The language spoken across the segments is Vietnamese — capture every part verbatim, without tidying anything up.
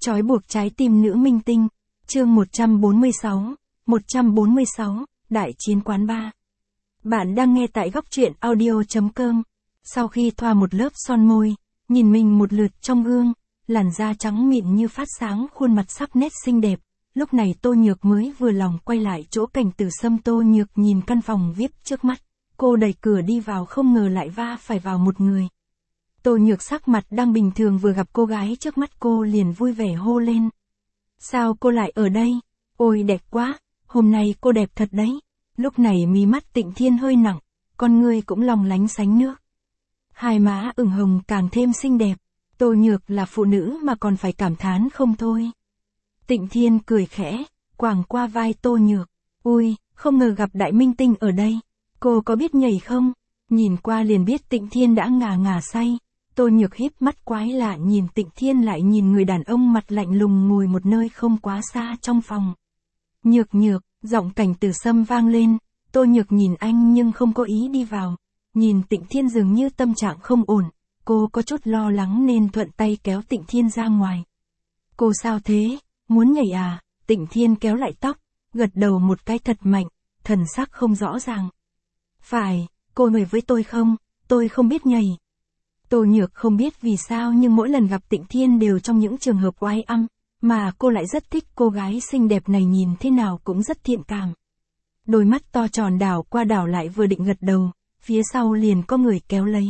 Trói buộc trái tim nữ minh tinh, chương một trăm bốn mươi sáu, một trăm bốn mươi sáu, Đại chiến quán bar. Bạn đang nghe tại góc truyện audio chấm com. Sau khi thoa một lớp son môi, nhìn mình một lượt trong gương, làn da trắng mịn như phát sáng, khuôn mặt sắc nét xinh đẹp. Lúc này Tô Nhược mới vừa lòng quay lại chỗ Cảnh Tử Sâm. Tô Nhược nhìn căn phòng vi ai pi trước mắt, cô đẩy cửa đi vào không ngờ lại va phải vào một người. Tô Nhược sắc mặt đang bình thường vừa gặp cô gái trước mắt cô liền vui vẻ hô lên. Sao cô lại ở đây? Ôi đẹp quá, hôm nay cô đẹp thật đấy. Lúc này mí mắt Tịnh Thiên hơi nặng, con người cũng long lánh sánh nước. Hai má ửng hồng càng thêm xinh đẹp, Tô Nhược là phụ nữ mà còn phải cảm thán không thôi. Tịnh Thiên cười khẽ, quàng qua vai Tô Nhược. Ui, không ngờ gặp đại minh tinh ở đây, cô có biết nhảy không? Nhìn qua liền biết Tịnh Thiên đã ngà ngà say. Tô Nhược híp mắt quái lạ nhìn Tịnh Thiên lại nhìn người đàn ông mặt lạnh lùng ngồi một nơi không quá xa trong phòng. Nhược Nhược, giọng Cảnh Tử Sâm vang lên. Tô Nhược nhìn anh nhưng không có ý đi vào. Nhìn Tịnh Thiên dường như tâm trạng không ổn, cô có chút lo lắng nên thuận tay kéo Tịnh Thiên ra ngoài. Cô sao thế, muốn nhảy à? Tịnh Thiên kéo lại tóc, gật đầu một cái thật mạnh, thần sắc không rõ ràng. Phải, cô nhảy với tôi không? Tôi không biết nhảy. Tô Nhược không biết vì sao nhưng mỗi lần gặp Tịnh Thiên đều trong những trường hợp oái âm, mà cô lại rất thích cô gái xinh đẹp này, nhìn thế nào cũng rất thiện cảm. Đôi mắt to tròn đảo qua đảo lại, vừa định gật đầu, phía sau liền có người kéo lấy.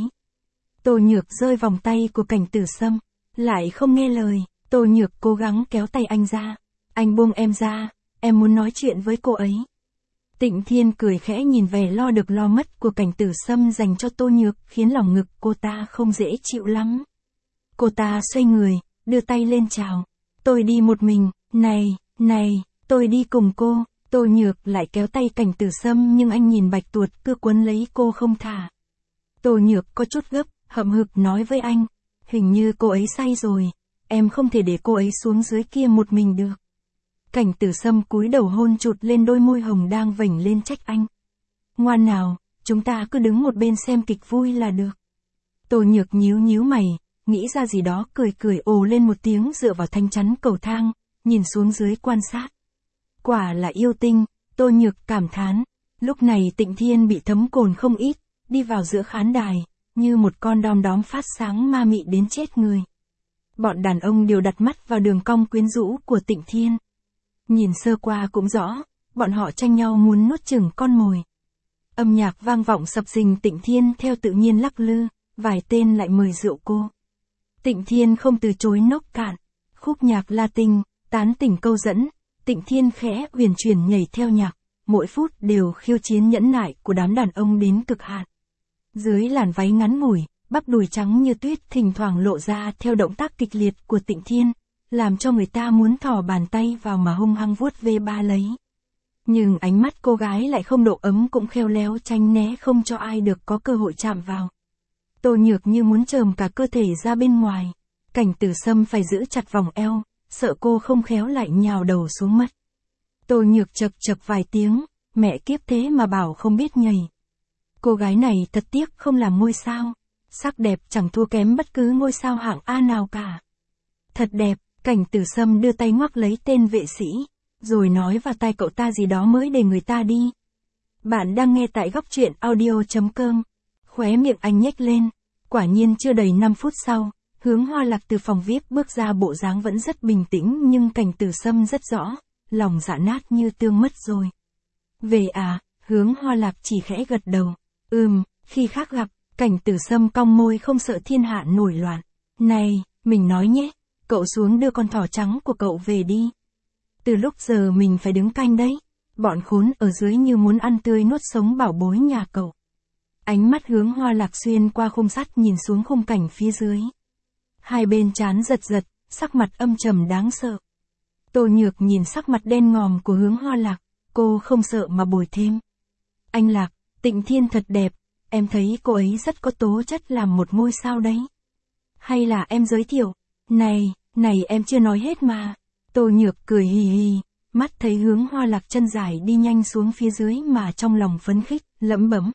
Tô Nhược rơi vòng tay của Cảnh Tử Sâm, lại không nghe lời. Tô Nhược cố gắng kéo tay anh ra. Anh buông em ra, em muốn nói chuyện với cô ấy. Tịnh Thiên cười khẽ nhìn vẻ lo được lo mất của Cảnh Tử Sâm dành cho Tô Nhược, khiến lòng ngực cô ta không dễ chịu lắm. Cô ta xoay người, đưa tay lên chào. Tôi đi một mình, này, này, tôi đi cùng cô. Tô Nhược lại kéo tay Cảnh Tử Sâm nhưng anh nhìn bạch tuột cứ quấn lấy cô không thả. Tô Nhược có chút gấp, hậm hực nói với anh. Hình như cô ấy say rồi, em không thể để cô ấy xuống dưới kia một mình được. Cảnh Tử Sâm cúi đầu hôn chụt lên đôi môi hồng đang vểnh lên, trách anh. Ngoan nào, chúng ta cứ đứng một bên xem kịch vui là được. Tô Nhược nhíu nhíu mày, nghĩ ra gì đó cười cười ồ lên một tiếng dựa vào thanh chắn cầu thang, nhìn xuống dưới quan sát. Quả là yêu tinh, Tô Nhược cảm thán. Lúc này Tịnh Thiên bị thấm cồn không ít, đi vào giữa khán đài, như một con đom đóm phát sáng ma mị đến chết người. Bọn đàn ông đều đặt mắt vào đường cong quyến rũ của Tịnh Thiên. Nhìn sơ qua cũng rõ, bọn họ tranh nhau muốn nuốt chửng con mồi. Âm nhạc vang vọng sập sình, Tịnh Thiên theo tự nhiên lắc lư, vài tên lại mời rượu cô. Tịnh Thiên không từ chối nốc cạn, khúc nhạc Latin, tán tỉnh câu dẫn, Tịnh Thiên khẽ huyền chuyển nhảy theo nhạc, mỗi phút đều khiêu chiến nhẫn nại của đám đàn ông đến cực hạn. Dưới làn váy ngắn ngủi, bắp đùi trắng như tuyết thỉnh thoảng lộ ra theo động tác kịch liệt của Tịnh Thiên, làm cho người ta muốn thò bàn tay vào mà hung hăng vuốt ve ba lấy. Nhưng ánh mắt cô gái lại không độ ấm, cũng khéo léo tránh né không cho ai được có cơ hội chạm vào. Tô Nhược như muốn trồm cả cơ thể ra bên ngoài. Cảnh Tử Sâm phải giữ chặt vòng eo, sợ cô không khéo lại nhào đầu xuống mất. Tô Nhược chật chật vài tiếng, mẹ kiếp thế mà bảo không biết nhảy. Cô gái này thật tiếc không làm ngôi sao, sắc đẹp chẳng thua kém bất cứ ngôi sao hạng A nào cả. Thật đẹp. Cảnh Tử Sâm đưa tay ngoắc lấy tên vệ sĩ, rồi nói vào tai cậu ta gì đó mới để người ta đi. Bạn đang nghe tại góc truyện audio chấm com. Khóe miệng anh nhếch lên. Quả nhiên chưa đầy năm phút sau, Hướng Hoa Lạc từ phòng vi ai pi bước ra, bộ dáng vẫn rất bình tĩnh nhưng Cảnh Tử Sâm rất rõ, lòng dạ nát như tương mất rồi. Về à? Hướng Hoa Lạc chỉ khẽ gật đầu. Ừm, khi khác gặp. Cảnh Tử Sâm cong môi không sợ thiên hạ nổi loạn. Này, mình nói nhé. Cậu xuống đưa con thỏ trắng của cậu về đi. Từ lúc giờ mình phải đứng canh đấy. Bọn khốn ở dưới như muốn ăn tươi nuốt sống bảo bối nhà cậu. Ánh mắt Hướng Hoa Lạc xuyên qua khung sắt nhìn xuống khung cảnh phía dưới. Hai bên trán giật giật, sắc mặt âm trầm đáng sợ. Tô Nhược nhìn sắc mặt đen ngòm của Hướng Hoa Lạc, cô không sợ mà bồi thêm. Anh Lạc, Tịnh Thiên thật đẹp, em thấy cô ấy rất có tố chất làm một ngôi sao đấy. Hay là em giới thiệu? Này, này em chưa nói hết mà. Tô Nhược cười hì hì, mắt thấy Hướng Hoa Lạc chân dài đi nhanh xuống phía dưới mà trong lòng phấn khích, lẩm bẩm.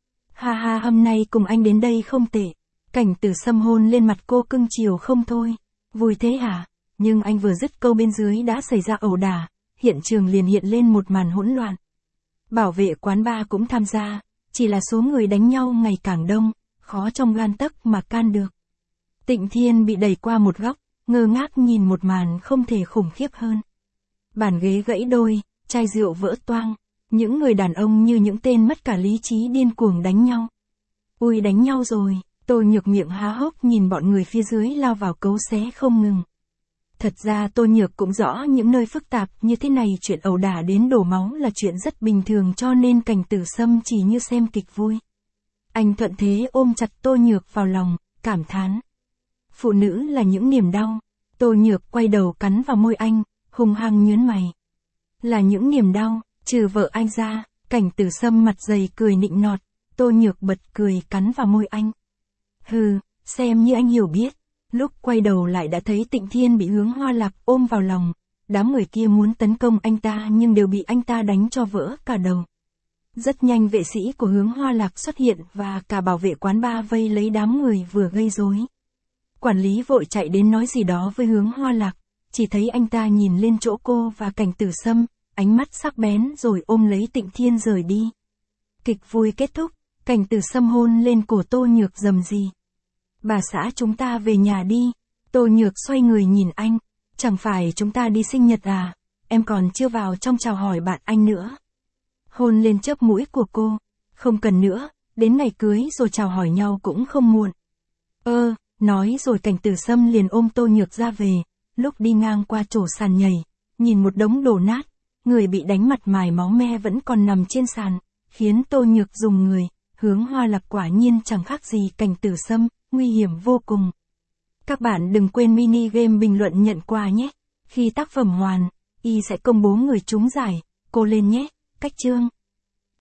Ha ha, hôm nay cùng anh đến đây không tệ. Cảnh Tử Sâm hôn lên mặt cô cưng chiều không thôi. Vui thế hả? Nhưng anh vừa dứt câu bên dưới đã xảy ra ẩu đả, hiện trường liền hiện lên một màn hỗn loạn. Bảo vệ quán bar cũng tham gia, chỉ là số người đánh nhau ngày càng đông, khó trong gan tấc mà can được. Tịnh Thiên bị đẩy qua một góc, ngơ ngác nhìn một màn không thể khủng khiếp hơn. Bàn ghế gãy đôi, chai rượu vỡ toang, những người đàn ông như những tên mất cả lý trí điên cuồng đánh nhau. Ui đánh nhau rồi, Tô Nhược miệng há hốc nhìn bọn người phía dưới lao vào cấu xé không ngừng. Thật ra Tô Nhược cũng rõ những nơi phức tạp như thế này chuyện ẩu đả đến đổ máu là chuyện rất bình thường cho nên Cảnh Tử Sâm chỉ như xem kịch vui. Anh thuận thế ôm chặt Tô Nhược vào lòng, cảm thán. Phụ nữ là những niềm đau. Tô Nhược quay đầu cắn vào môi anh, hung hăng nhớn mày. Là những niềm đau, trừ vợ anh ra, Cảnh Tử Sâm mặt dày cười nịnh nọt, Tô Nhược bật cười cắn vào môi anh. Hừ, xem như anh hiểu biết. Lúc quay đầu lại đã thấy Tịnh Thiên bị Hướng Hoa Lạc ôm vào lòng, đám người kia muốn tấn công anh ta nhưng đều bị anh ta đánh cho vỡ cả đầu. Rất nhanh vệ sĩ của Hướng Hoa Lạc xuất hiện và cả bảo vệ quán bar vây lấy đám người vừa gây rối. Quản lý vội chạy đến nói gì đó với Hướng Hoa Lạc, chỉ thấy anh ta nhìn lên chỗ cô và Cảnh Tử Sâm, ánh mắt sắc bén rồi ôm lấy Tịnh Thiên rời đi. Kịch vui kết thúc, Cảnh Tử Sâm hôn lên cổ Tô Nhược rầm rì. Bà xã chúng ta về nhà đi. Tô Nhược xoay người nhìn anh, chẳng phải chúng ta đi sinh nhật à, em còn chưa vào trong chào hỏi bạn anh nữa. Hôn lên chớp mũi của cô, không cần nữa, đến ngày cưới rồi chào hỏi nhau cũng không muộn. Ơ, nói rồi Cảnh Tử Sâm liền ôm Tô Nhược ra về, lúc đi ngang qua chỗ sàn nhảy, nhìn một đống đổ nát, người bị đánh mặt mày máu me vẫn còn nằm trên sàn, khiến Tô Nhược dùng người. Hướng Hoa Lạc quả nhiên chẳng khác gì Cảnh Tử Sâm, nguy hiểm vô cùng. Các bạn đừng quên mini game bình luận nhận quà nhé. Khi tác phẩm hoàn, y sẽ công bố người trúng giải. Cô lên nhé. Cách chương.